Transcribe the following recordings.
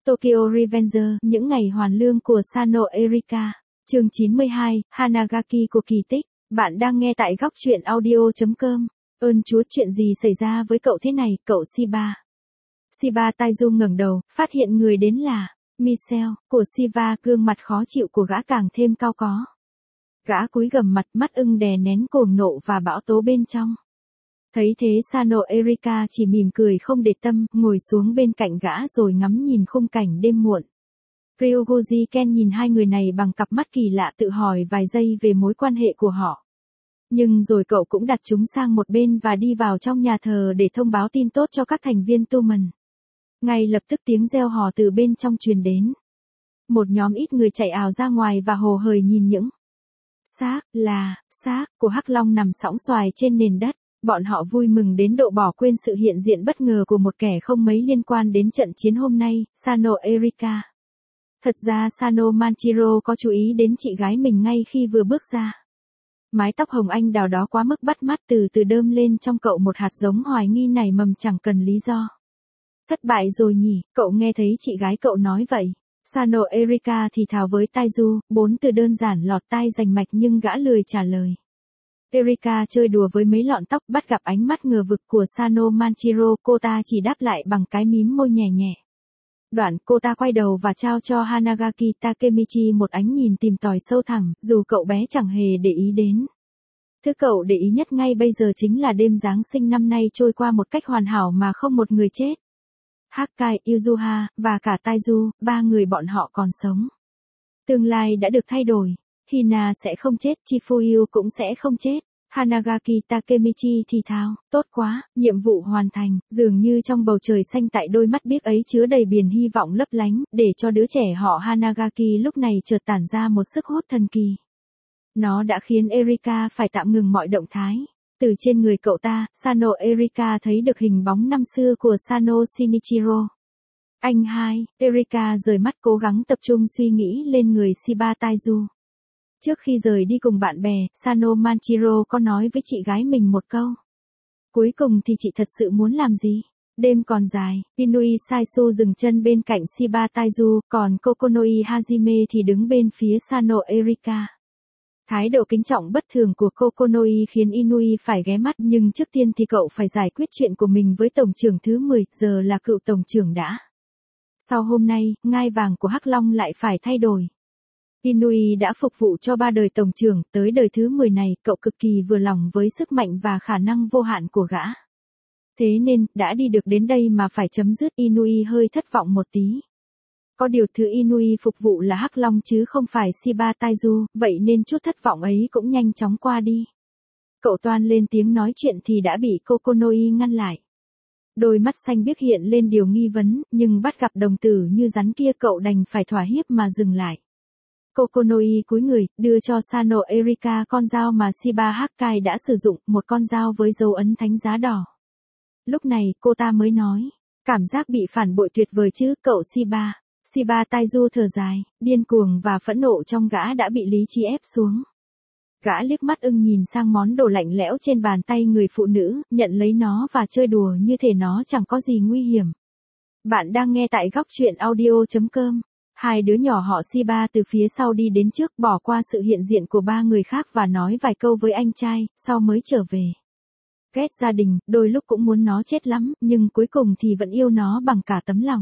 Tokyo Revenger, những ngày hoàn lương của Sano Erika. Chương 92, Hanagaki của kỳ tích. Bạn đang nghe tại góc truyện audio.com. Ơn Chúa, chuyện gì xảy ra với cậu thế này, cậu Shiba? Shiba Taizu ngẩng đầu, phát hiện người đến là Michelle của Shiba, gương mặt khó chịu của gã càng thêm cao có. Gã cúi gằm mặt, mắt ưng đè nén cuồng nộ và bão tố bên trong. Thấy thế Sano Erika chỉ mỉm cười không để tâm, ngồi xuống bên cạnh gã rồi ngắm nhìn khung cảnh đêm muộn. Ryuguji Ken nhìn hai người này bằng cặp mắt kỳ lạ, tự hỏi vài giây về mối quan hệ của họ. Nhưng rồi cậu cũng đặt chúng sang một bên và đi vào trong nhà thờ để thông báo tin tốt cho các thành viên Tumen. Ngay lập tức tiếng reo hò từ bên trong truyền đến. Một nhóm ít người chạy ào ra ngoài và hồ hởi nhìn những xác của Hắc Long nằm sõng soài trên nền đất. Bọn họ vui mừng đến độ bỏ quên sự hiện diện bất ngờ của một kẻ không mấy liên quan đến trận chiến hôm nay, Sano Erika. Thật ra Sano Manchiro có chú ý đến chị gái mình ngay khi vừa bước ra. Mái tóc hồng anh đào đó quá mức bắt mắt, từ từ đơm lên trong cậu một hạt giống hoài nghi nảy mầm chẳng cần lý do. Thất bại rồi nhỉ, cậu nghe thấy chị gái cậu nói vậy. Sano Erika thì thào với Taizu, 4 từ đơn giản lọt tai rành mạch nhưng gã lười trả lời. Erika chơi đùa với mấy lọn tóc, bắt gặp ánh mắt ngờ vực của Sano Manchiro, cô ta chỉ đáp lại bằng cái mím môi nhẹ nhẹ. Đoạn cô ta quay đầu và trao cho Hanagaki Takemichi một ánh nhìn tìm tòi sâu thẳm, dù cậu bé chẳng hề để ý đến. Thứ cậu để ý nhất ngay bây giờ chính là đêm Giáng sinh năm nay trôi qua một cách hoàn hảo mà không một người chết. Hakkai, Yuzuha, và cả Taizu, ba người bọn họ còn sống. Tương lai đã được thay đổi. Hina sẽ không chết, Chifuyu cũng sẽ không chết. Hanagaki Takemichi thì thào, tốt quá, nhiệm vụ hoàn thành, dường như trong bầu trời xanh tại đôi mắt biếc ấy chứa đầy biển hy vọng lấp lánh, để cho đứa trẻ họ Hanagaki lúc này chợt tản ra một sức hút thần kỳ. Nó đã khiến Erika phải tạm ngừng mọi động thái. Từ trên người cậu ta, Sano Erika thấy được hình bóng năm xưa của Sano Shinichiro. Anh hai, Erika rời mắt cố gắng tập trung suy nghĩ lên người Shiba Taizu. Trước khi rời đi cùng bạn bè, Sano Manchiro có nói với chị gái mình một câu. Cuối cùng thì chị thật sự muốn làm gì? Đêm còn dài, Inui Saisu dừng chân bên cạnh Shiba Taizu, còn Kokonoi Hajime thì đứng bên phía Sano Erika. Thái độ kính trọng bất thường của Kokonoi khiến Inui phải ghé mắt, nhưng trước tiên thì cậu phải giải quyết chuyện của mình với tổng trưởng thứ 10, giờ là cựu tổng trưởng đã. Sau hôm nay, ngai vàng của Hắc Long lại phải thay đổi. Inui đã phục vụ cho 3 đời tổng trưởng, tới đời thứ 10 này, cậu cực kỳ vừa lòng với sức mạnh và khả năng vô hạn của gã. Thế nên, đã đi được đến đây mà phải chấm dứt, Inui hơi thất vọng một tí. Có điều thứ Inui phục vụ là Hắc Long chứ không phải Shiba Taizu, vậy nên chút thất vọng ấy cũng nhanh chóng qua đi. Cậu toan lên tiếng nói chuyện thì đã bị Kokonoi ngăn lại. Đôi mắt xanh biếc hiện lên điều nghi vấn, nhưng bắt gặp đồng tử như rắn kia cậu đành phải thỏa hiếp mà dừng lại. Kokonoi cúi người, đưa cho Sano Erika con dao mà Shiba Hakkai đã sử dụng, một con dao với dấu ấn thánh giá đỏ. Lúc này, cô ta mới nói, cảm giác bị phản bội tuyệt vời chứ, cậu Shiba. Shiba Taizu thở dài, điên cuồng và phẫn nộ trong gã đã bị lý trí ép xuống. Gã liếc mắt ưng nhìn sang món đồ lạnh lẽo trên bàn tay người phụ nữ, nhận lấy nó và chơi đùa như thể nó chẳng có gì nguy hiểm. Bạn đang nghe tại góc truyện audio.com. Hai đứa nhỏ họ Shiba từ phía sau đi đến trước, bỏ qua sự hiện diện của ba người khác và nói vài câu với anh trai, sau mới trở về. Ghét gia đình, đôi lúc cũng muốn nó chết lắm, nhưng cuối cùng thì vẫn yêu nó bằng cả tấm lòng.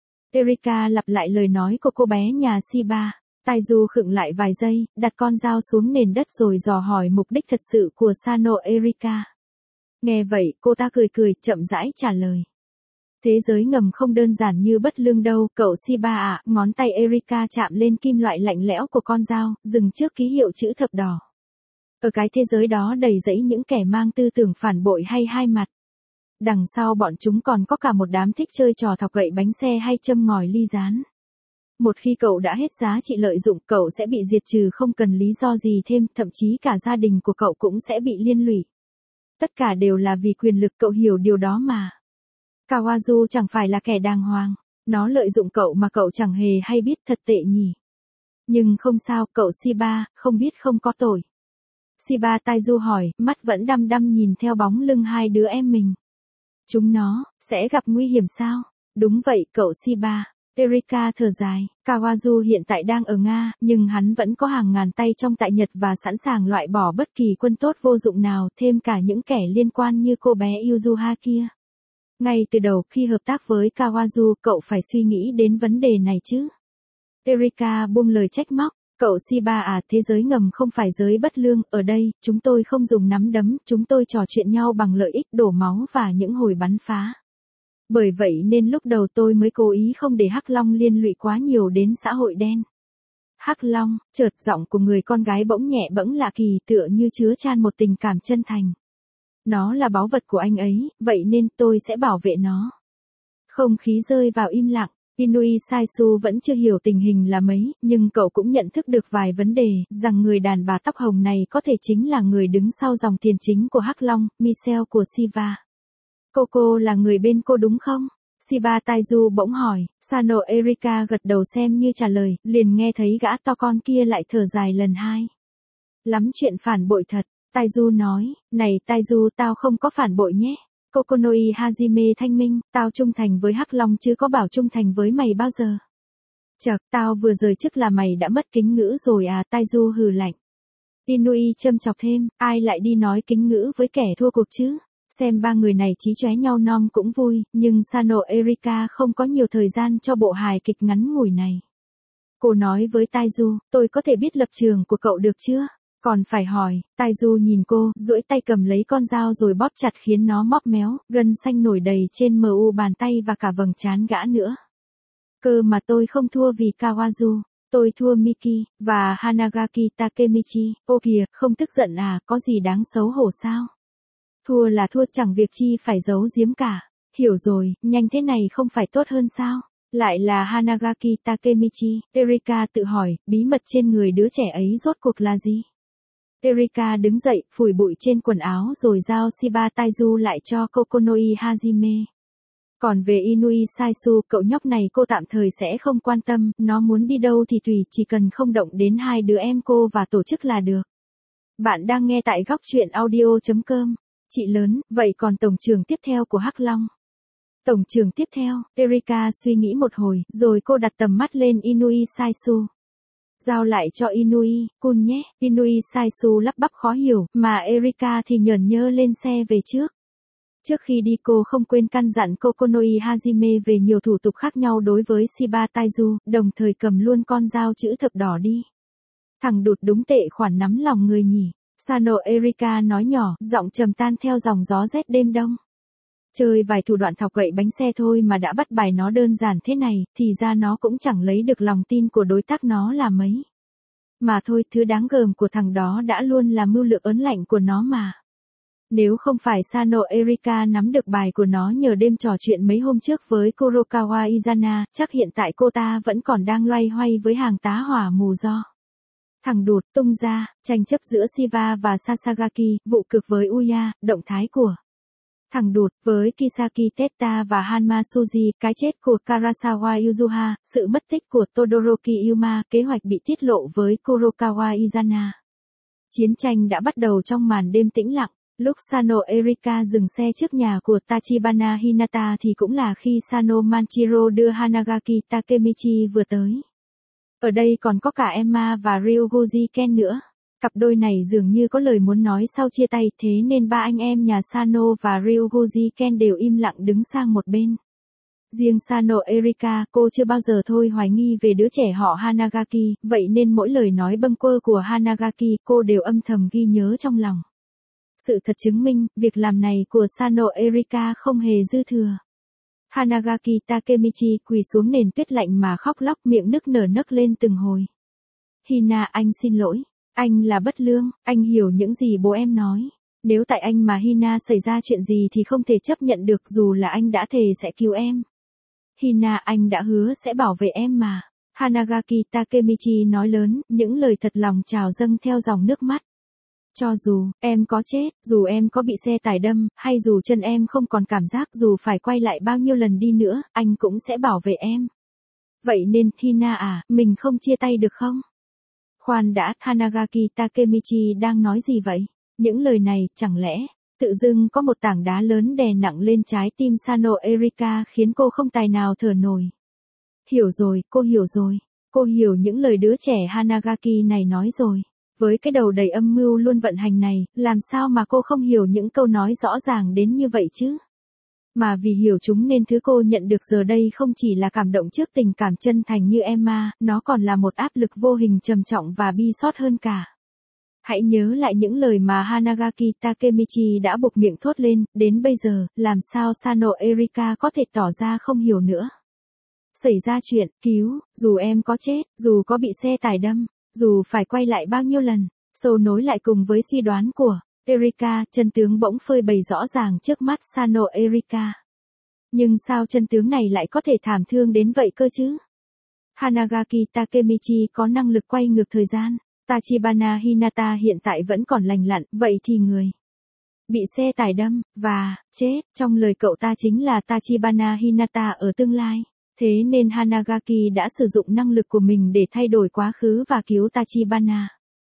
Erika lặp lại lời nói của cô bé nhà Shiba. Taizu khựng lại vài giây, đặt con dao xuống nền đất rồi dò hỏi mục đích thật sự của Sano Erika. Nghe vậy, cô ta cười cười, chậm rãi trả lời. Thế giới ngầm không đơn giản như bất lương đâu, cậu Shiba ạ. Ngón tay Erika chạm lên kim loại lạnh lẽo của con dao, dừng trước ký hiệu chữ thập đỏ. Ở cái thế giới đó đầy rẫy những kẻ mang tư tưởng phản bội hay hai mặt. Đằng sau bọn chúng còn có cả một đám thích chơi trò thọc gậy bánh xe hay châm ngòi ly gián. Một khi cậu đã hết giá trị lợi dụng, cậu sẽ bị diệt trừ không cần lý do gì thêm, thậm chí cả gia đình của cậu cũng sẽ bị liên lụy. Tất cả đều là vì quyền lực, cậu hiểu điều đó mà. Kawazu chẳng phải là kẻ đàng hoàng. Nó lợi dụng cậu mà cậu chẳng hề hay biết, thật tệ nhỉ. Nhưng không sao, cậu Shiba, không biết không có tội. Shiba Taizu hỏi, mắt vẫn đăm đăm nhìn theo bóng lưng hai đứa em mình. Chúng nó, sẽ gặp nguy hiểm sao? Đúng vậy, cậu Shiba. Erika thở dài, Kawazu hiện tại đang ở Nga, nhưng hắn vẫn có hàng ngàn tay trong tại Nhật và sẵn sàng loại bỏ bất kỳ quân tốt vô dụng nào, thêm cả những kẻ liên quan như cô bé Yuzuha kia. Ngay từ đầu khi hợp tác với Kawazu, cậu phải suy nghĩ đến vấn đề này chứ. Erika buông lời trách móc, cậu Shiba à, thế giới ngầm không phải giới bất lương, ở đây, chúng tôi không dùng nắm đấm, chúng tôi trò chuyện nhau bằng lợi ích, đổ máu và những hồi bắn phá. Bởi vậy nên lúc đầu tôi mới cố ý không để Hắc Long liên lụy quá nhiều đến xã hội đen. Hắc Long, chợt giọng của người con gái bỗng nhẹ bẫng lạ kỳ, tựa như chứa chan một tình cảm chân thành. Nó là báu vật của anh ấy, vậy nên tôi sẽ bảo vệ nó. Không khí rơi vào im lặng, Inui Saisu vẫn chưa hiểu tình hình là mấy, nhưng cậu cũng nhận thức được vài vấn đề, rằng người đàn bà tóc hồng này có thể chính là người đứng sau dòng tiền chính của Hắc Long, Michelle của Shiva. Cô là người bên cô đúng không? Shiba Taiju bỗng hỏi, Sano Erika gật đầu xem như trả lời, liền nghe thấy gã to con kia lại thở dài lần hai. Lắm chuyện phản bội thật, Taiju nói, này Taiju tao không có phản bội nhé. Kokonoi Hajime thanh minh, tao trung thành với Hắc Long chứ có bảo trung thành với mày bao giờ. Chậc, tao vừa rời chức là mày đã mất kính ngữ rồi à, Taiju hừ lạnh. Inui châm chọc thêm, ai lại đi nói kính ngữ với kẻ thua cuộc chứ? Xem ba người này chí chóe nhau nom cũng vui, nhưng Sano Erika không có nhiều thời gian cho bộ hài kịch ngắn ngủi này. Cô nói với Taiju, tôi có thể biết lập trường của cậu được chưa? Còn phải hỏi, Taiju nhìn cô, duỗi tay cầm lấy con dao rồi bóp chặt khiến nó móc méo, gân xanh nổi đầy trên mu bàn tay và cả vầng trán gã nữa. Cơ mà tôi không thua vì Kawazu, tôi thua Miki, và Hanagaki Takemichi, ô kìa, không tức giận à, có gì đáng xấu hổ sao? Thua là thua, chẳng việc chi phải giấu giếm cả. Hiểu rồi, nhanh thế này không phải tốt hơn sao? Lại là Hanagaki Takemichi, Erika tự hỏi, bí mật trên người đứa trẻ ấy rốt cuộc là gì? Erika đứng dậy, phủi bụi trên quần áo rồi giao Shiba Taiju lại cho Kokonoi Hajime. Còn về Inui Saisu, cậu nhóc này cô tạm thời sẽ không quan tâm, nó muốn đi đâu thì tùy, chỉ cần không động đến hai đứa em cô và tổ chức là được. Bạn đang nghe tại góc truyện audio.com. Chị lớn, vậy còn tổng trưởng tiếp theo của Hắc Long? Tổng trưởng tiếp theo, Erika suy nghĩ một hồi, rồi cô đặt tầm mắt lên Inui Saisu. Giao lại cho Inui, Kun nhé, Inui Saisu lắp bắp khó hiểu, mà Erika thì nhởn nhơ lên xe về trước. Trước khi đi cô không quên căn dặn Kokonoi Hajime về nhiều thủ tục khác nhau đối với Shiba Taiju, đồng thời cầm luôn con dao chữ thập đỏ đi. Thằng đụt đúng tệ khoản nắm lòng người nhỉ. Sano Erika nói nhỏ, giọng trầm tan theo dòng gió rét đêm đông. Chơi vài thủ đoạn thọc gậy bánh xe thôi mà đã bắt bài nó đơn giản thế này, thì ra nó cũng chẳng lấy được lòng tin của đối tác nó là mấy. Mà thôi, thứ đáng gờm của thằng đó đã luôn là mưu lược ớn lạnh của nó mà. Nếu không phải Sano Erika nắm được bài của nó nhờ đêm trò chuyện mấy hôm trước với Kurokawa Izana, chắc hiện tại cô ta vẫn còn đang loay hoay với hàng tá hỏa mù do. Thằng đụt tung ra, tranh chấp giữa Shiva và Sasagaki, vụ cực với Uya, động thái của thằng đụt với Kisaki Teta và Hanma Suji, cái chết của Karasawa Yuzuha, sự mất tích của Todoroki Yuma, kế hoạch bị tiết lộ với Kurokawa Izana. Chiến tranh đã bắt đầu trong màn đêm tĩnh lặng. Lúc Sano Erika dừng xe trước nhà của Tachibana Hinata thì cũng là khi Sano Manchiro đưa Hanagaki Takemichi vừa tới. Ở đây còn có cả Emma và Ryuguji Ken nữa. Cặp đôi này dường như có lời muốn nói sau chia tay, thế nên ba anh em nhà Sano và Ryuguji Ken đều im lặng đứng sang một bên. Riêng Sano Erika, cô chưa bao giờ thôi hoài nghi về đứa trẻ họ Hanagaki, vậy nên mỗi lời nói bâng quơ của Hanagaki cô đều âm thầm ghi nhớ trong lòng. Sự thật chứng minh, việc làm này của Sano Erika không hề dư thừa. Hanagaki Takemichi quỳ xuống nền tuyết lạnh mà khóc lóc, miệng nức nở nấc lên từng hồi. Hina, anh xin lỗi. Anh là bất lương, anh hiểu những gì bố em nói. Nếu tại anh mà Hina xảy ra chuyện gì thì không thể chấp nhận được, dù là anh đã thề sẽ cứu em. Hina, anh đã hứa sẽ bảo vệ em mà. Hanagaki Takemichi nói lớn, những lời thật lòng trào dâng theo dòng nước mắt. Cho dù em có chết, dù em có bị xe tải đâm, hay dù chân em không còn cảm giác, dù phải quay lại bao nhiêu lần đi nữa, anh cũng sẽ bảo vệ em. Vậy nên, Hina à, mình không chia tay được không? Khoan đã, Hanagaki Takemichi đang nói gì vậy? Những lời này, chẳng lẽ, tự dưng có một tảng đá lớn đè nặng lên trái tim Sano Erika khiến cô không tài nào thở nổi. Hiểu rồi, cô hiểu rồi. Cô hiểu những lời đứa trẻ Hanagaki này nói rồi. Với cái đầu đầy âm mưu luôn vận hành này, làm sao mà cô không hiểu những câu nói rõ ràng đến như vậy chứ? Mà vì hiểu chúng nên thứ cô nhận được giờ đây không chỉ là cảm động trước tình cảm chân thành như Emma, nó còn là một áp lực vô hình trầm trọng và bi xót hơn cả. Hãy nhớ lại những lời mà Hanagaki Takemichi đã buộc miệng thốt lên, đến bây giờ, làm sao Sano Erika có thể tỏ ra không hiểu nữa. Xảy ra chuyện, cứu, dù em có chết, dù có bị xe tải đâm, dù phải quay lại bao nhiêu lần, Sô nối lại cùng với suy đoán của Erika, chân tướng bỗng phơi bày rõ ràng trước mắt Sano Erika. Nhưng sao chân tướng này lại có thể thảm thương đến vậy cơ chứ? Hanagaki Takemichi có năng lực quay ngược thời gian. Tachibana Hinata hiện tại vẫn còn lành lặn, vậy thì người bị xe tải đâm, và chết, trong lời cậu ta chính là Tachibana Hinata ở tương lai. Thế nên Hanagaki đã sử dụng năng lực của mình để thay đổi quá khứ và cứu Tachibana.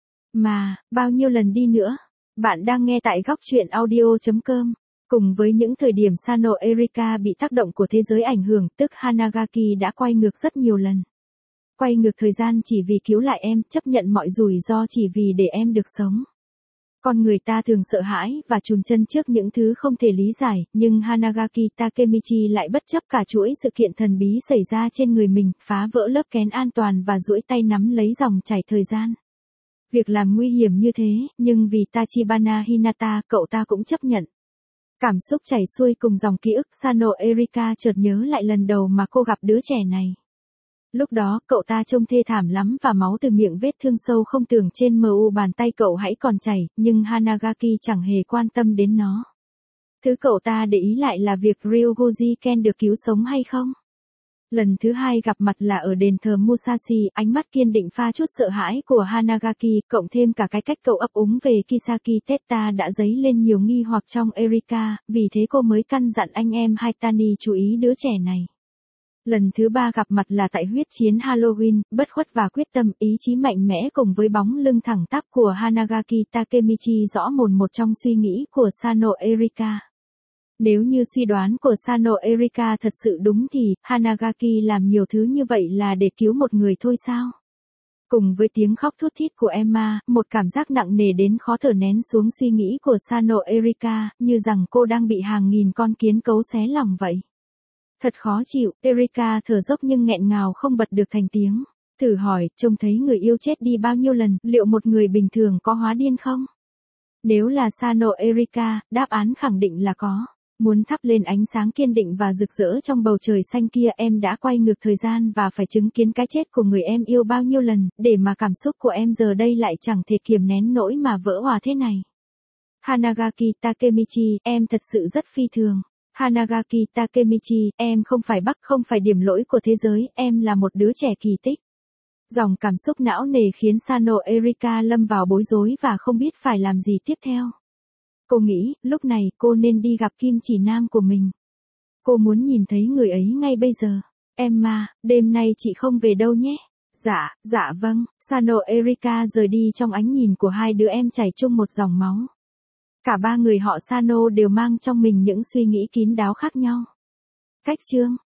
Mà, bao nhiêu lần đi nữa? Bạn đang nghe tại góc truyện audio.com. Cùng với những thời điểm Sano Erika bị tác động của thế giới ảnh hưởng, tức Hanagaki đã quay ngược rất nhiều lần. Quay ngược thời gian chỉ vì cứu lại em, chấp nhận mọi rủi ro chỉ vì để em được sống. Con người ta thường sợ hãi và chùn chân trước những thứ không thể lý giải, nhưng Hanagaki Takemichi lại bất chấp cả chuỗi sự kiện thần bí xảy ra trên người mình, phá vỡ lớp kén an toàn và duỗi tay nắm lấy dòng chảy thời gian. Việc làm nguy hiểm như thế, nhưng vì Tachibana Hinata, cậu ta cũng chấp nhận. Cảm xúc chảy xuôi cùng dòng ký ức, Sano Erika chợt nhớ lại lần đầu mà cô gặp đứa trẻ này. Lúc đó, cậu ta trông thê thảm lắm và máu từ miệng vết thương sâu không tưởng trên mu bàn tay cậu hãy còn chảy, nhưng Hanagaki chẳng hề quan tâm đến nó. Thứ cậu ta để ý lại là việc Ryogoji Ken được cứu sống hay không. Lần thứ hai gặp mặt là ở đền thờ Musashi, ánh mắt kiên định pha chút sợ hãi của Hanagaki, cộng thêm cả cái cách cậu ấp úng về Kisaki Teta đã dấy lên nhiều nghi hoặc trong Erika, vì thế cô mới căn dặn anh em Haitani chú ý đứa trẻ này. Lần thứ ba gặp mặt là tại huyết chiến Halloween, bất khuất và quyết tâm, ý chí mạnh mẽ cùng với bóng lưng thẳng tắp của Hanagaki Takemichi rõ mồn một trong suy nghĩ của Sano Erika. Nếu như suy đoán của Sano Erika thật sự đúng thì, Hanagaki làm nhiều thứ như vậy là để cứu một người thôi sao? Cùng với tiếng khóc thút thít của Emma, một cảm giác nặng nề đến khó thở nén xuống suy nghĩ của Sano Erika, như rằng cô đang bị hàng nghìn con kiến cấu xé lòng vậy. Thật khó chịu, Erika thở dốc nhưng nghẹn ngào không bật được thành tiếng. Thử hỏi, trông thấy người yêu chết đi bao nhiêu lần, liệu một người bình thường có hóa điên không? Nếu là Sano Erika, đáp án khẳng định là có. Muốn thắp lên ánh sáng kiên định và rực rỡ trong bầu trời xanh kia, em đã quay ngược thời gian và phải chứng kiến cái chết của người em yêu bao nhiêu lần, để mà cảm xúc của em giờ đây lại chẳng thể kiềm nén nổi mà vỡ òa thế này. Hanagaki Takemichi, em thật sự rất phi thường. Hanagaki Takemichi, em không phải Bắc, không phải điểm lỗi của thế giới, em là một đứa trẻ kỳ tích. Dòng cảm xúc não nề khiến Sano Erika lâm vào bối rối và không biết phải làm gì tiếp theo. Cô nghĩ, lúc này cô nên đi gặp kim chỉ nam của mình. Cô muốn nhìn thấy người ấy ngay bây giờ. Emma, đêm nay chị không về đâu nhé. Dạ vâng. Sano Erika rời đi trong ánh nhìn của hai đứa em chảy chung một dòng máu. Cả ba người họ Sano đều mang trong mình những suy nghĩ kín đáo khác nhau. Cách chương